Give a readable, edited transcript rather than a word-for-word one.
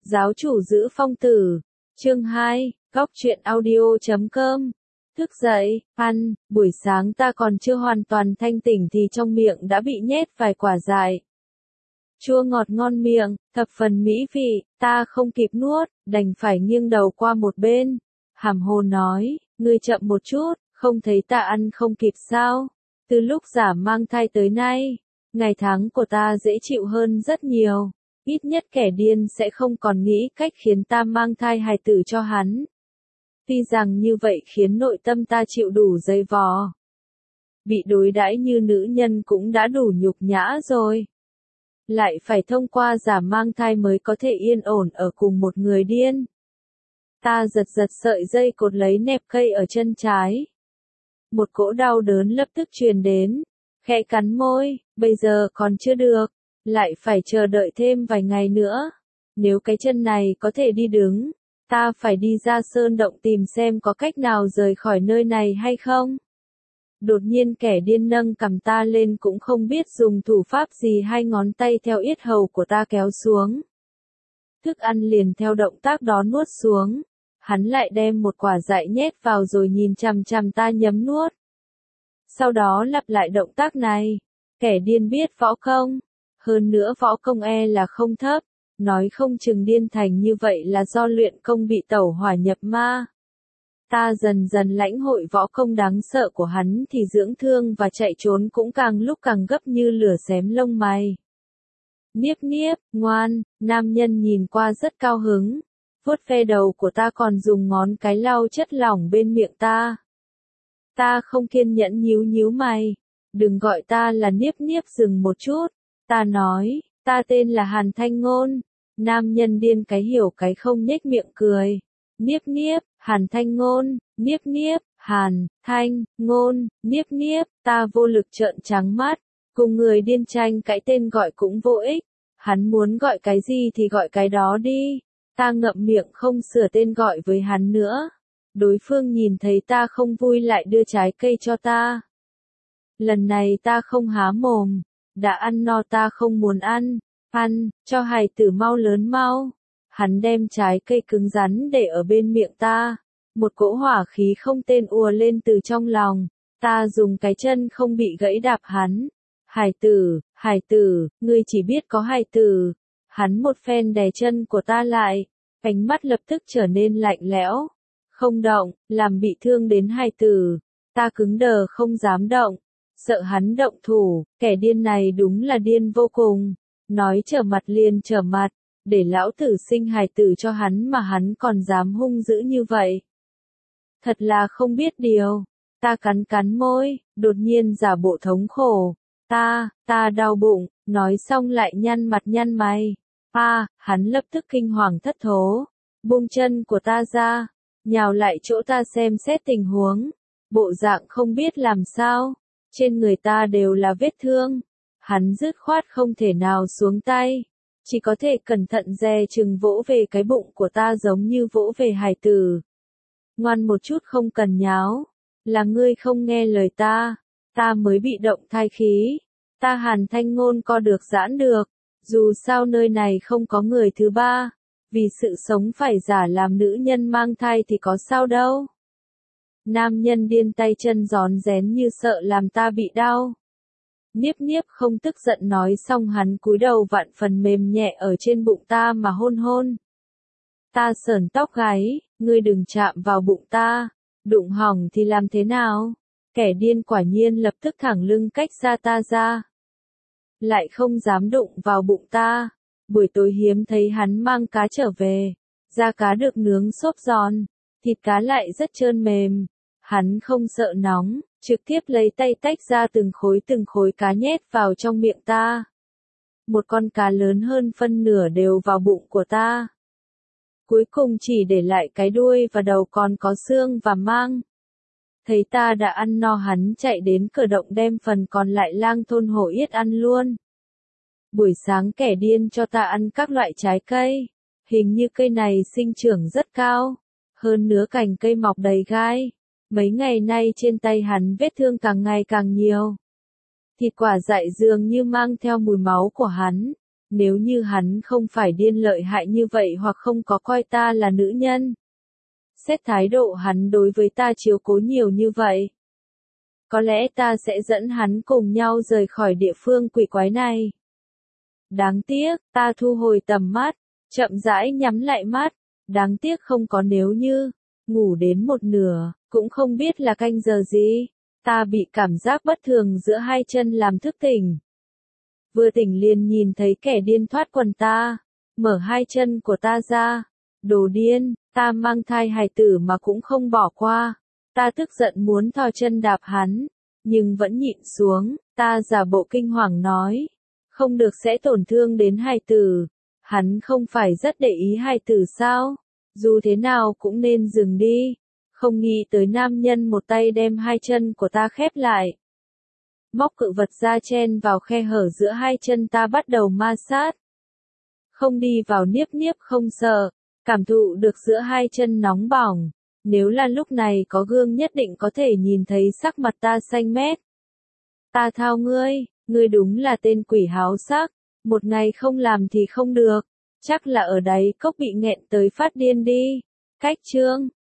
Giáo chủ giữ phong tử. Chương 2, góc truyện audio.com. Thức dậy, ăn, buổi sáng ta còn chưa hoàn toàn thanh tỉnh thì trong miệng đã bị nhét vài quả dại. Chua ngọt ngon miệng, thập phần mỹ vị, ta không kịp nuốt, đành phải nghiêng đầu qua một bên. Hàm hồ nói, ngươi chậm một chút, không thấy ta ăn không kịp sao? Từ lúc giả mang thai tới nay, ngày tháng của ta dễ chịu hơn rất nhiều. Ít nhất kẻ điên sẽ không còn nghĩ cách khiến ta mang thai hài tử cho hắn. Tuy rằng như vậy khiến nội tâm ta chịu đủ dày vò. Bị đối đãi như nữ nhân cũng đã đủ nhục nhã rồi. Lại phải thông qua giả mang thai mới có thể yên ổn ở cùng một người điên. Ta giật sợi dây cột lấy nẹp cây ở chân trái. Một cỗ đau đớn lập tức truyền đến. Khẽ cắn môi, bây giờ còn chưa được. Lại phải chờ đợi thêm vài ngày nữa. Nếu cái chân này có thể đi đứng, ta phải đi ra sơn động tìm xem có cách nào rời khỏi nơi này hay không. Đột nhiên kẻ điên nâng cầm ta lên cũng không biết dùng thủ pháp gì, hai ngón tay theo yết hầu của ta kéo xuống. Thức ăn liền theo động tác đó nuốt xuống. Hắn lại đem một quả dại nhét vào rồi nhìn chằm chằm ta nhấm nuốt. Sau đó lặp lại động tác này. Kẻ điên biết võ công. Hơn nữa võ công là không thấp, nói không chừng điên thành như vậy là do luyện công bị tẩu hỏa nhập ma. Ta dần dần lãnh hội võ công đáng sợ của hắn thì dưỡng thương và chạy trốn cũng càng lúc càng gấp như lửa xém lông mày. Niếp niếp, ngoan, nam nhân nhìn qua rất cao hứng, vuốt ve đầu của ta còn dùng ngón cái lau chất lỏng bên miệng ta. Ta không kiên nhẫn nhíu mày, đừng gọi ta là niếp niếp, dừng một chút. Ta nói, ta tên là Hàn Thanh Ngôn. Nam nhân điên cái hiểu cái không nhếch miệng cười. Niếp niếp, Hàn Thanh Ngôn, niếp niếp, Hàn, Thanh, Ngôn, niếp niếp, ta vô lực trợn trắng mắt. Cùng người điên tranh cái tên gọi cũng vô ích. Hắn muốn gọi cái gì thì gọi cái đó đi. Ta ngậm miệng không sửa tên gọi với hắn nữa. Đối phương nhìn thấy ta không vui lại đưa trái cây cho ta. Lần này ta không há mồm. Đã ăn no ta không muốn ăn, cho hài tử mau lớn mau. Hắn đem trái cây cứng rắn để ở bên miệng ta. Một cỗ hỏa khí không tên ùa lên từ trong lòng. Ta dùng cái chân không bị gãy đạp hắn. Hài tử, ngươi chỉ biết có hài tử. Hắn một phen đè chân của ta lại. Ánh mắt lập tức trở nên lạnh lẽo. Không động, làm bị thương đến hài tử. Ta cứng đờ không dám động. Sợ hắn động thủ, kẻ điên này đúng là điên vô cùng. Nói trở mặt liền trở mặt, để lão tử sinh hài tử cho hắn mà hắn còn dám hung dữ như vậy. Thật là không biết điều. Ta cắn môi, đột nhiên giả bộ thống khổ. Ta đau bụng, nói xong lại nhăn mặt nhăn mày. Hắn lập tức kinh hoàng thất thố. Buông chân của ta ra, nhào lại chỗ ta xem xét tình huống. Bộ dạng không biết làm sao. Trên người ta đều là vết thương. Hắn dứt khoát không thể nào xuống tay. Chỉ có thể cẩn thận dè chừng vỗ về cái bụng của ta giống như vỗ về hài tử. Ngoan một chút, không cần nháo. Là ngươi không nghe lời ta. Ta mới bị động thai khí. Ta Hàn Thanh Ngôn co được giãn được. Dù sao nơi này không có người thứ ba. Vì sự sống phải giả làm nữ nhân mang thai thì có sao đâu. Nam nhân điên tay chân rón rén như sợ làm ta bị đau. Niếp niếp không tức giận nói xong hắn cúi đầu vạn phần mềm nhẹ ở trên bụng ta mà hôn. Ta sởn tóc gáy, ngươi đừng chạm vào bụng ta, đụng hỏng thì làm thế nào? Kẻ điên quả nhiên lập tức thẳng lưng cách xa ta ra. Lại không dám đụng vào bụng ta. Buổi tối hiếm thấy hắn mang cá trở về. Da cá được nướng xốp giòn, thịt cá lại rất trơn mềm. Hắn không sợ nóng, trực tiếp lấy tay tách ra từng khối cá nhét vào trong miệng ta. Một con cá lớn hơn phân nửa đều vào bụng của ta. Cuối cùng chỉ để lại cái đuôi và đầu còn có xương và mang. Thấy ta đã ăn no hắn chạy đến cửa động đem phần còn lại lang thôn hổ yết ăn luôn. Buổi sáng kẻ điên cho ta ăn các loại trái cây. Hình như cây này sinh trưởng rất cao. Hơn nữa cành cây mọc đầy gai. Mấy ngày nay trên tay hắn vết thương càng ngày càng nhiều. Thịt quả dại dường như mang theo mùi máu của hắn. Nếu như hắn không phải điên lợi hại như vậy hoặc không có coi ta là nữ nhân. Xét thái độ hắn đối với ta chiếu cố nhiều như vậy. Có lẽ ta sẽ dẫn hắn cùng nhau rời khỏi địa phương quỷ quái này. Đáng tiếc, ta thu hồi tầm mắt, chậm rãi nhắm lại mắt. Đáng tiếc không có nếu như, ngủ đến một nửa, cũng không biết là canh giờ gì. Ta bị cảm giác bất thường giữa hai chân làm thức tỉnh. Vừa tỉnh liền nhìn thấy kẻ điên thoát quần ta, mở hai chân của ta ra. Đồ điên, ta mang thai hài tử mà cũng không bỏ qua. Ta tức giận muốn thò chân đạp hắn, nhưng vẫn nhịn xuống, ta giả bộ kinh hoàng nói. Không được sẽ tổn thương đến hài tử. Hắn không phải rất để ý hài tử sao? Dù thế nào cũng nên dừng đi. Không nghĩ tới nam nhân một tay đem hai chân của ta khép lại. Móc cự vật ra chen vào khe hở giữa hai chân ta bắt đầu ma sát. Không đi vào niếp niếp không sợ, cảm thụ được giữa hai chân nóng bỏng. Nếu là lúc này có gương nhất định có thể nhìn thấy sắc mặt ta xanh mét. Ta thao ngươi đúng là tên quỷ háo sắc, một ngày không làm thì không được, chắc là ở đấy cốc bị nghẹn tới phát điên đi. Cách chương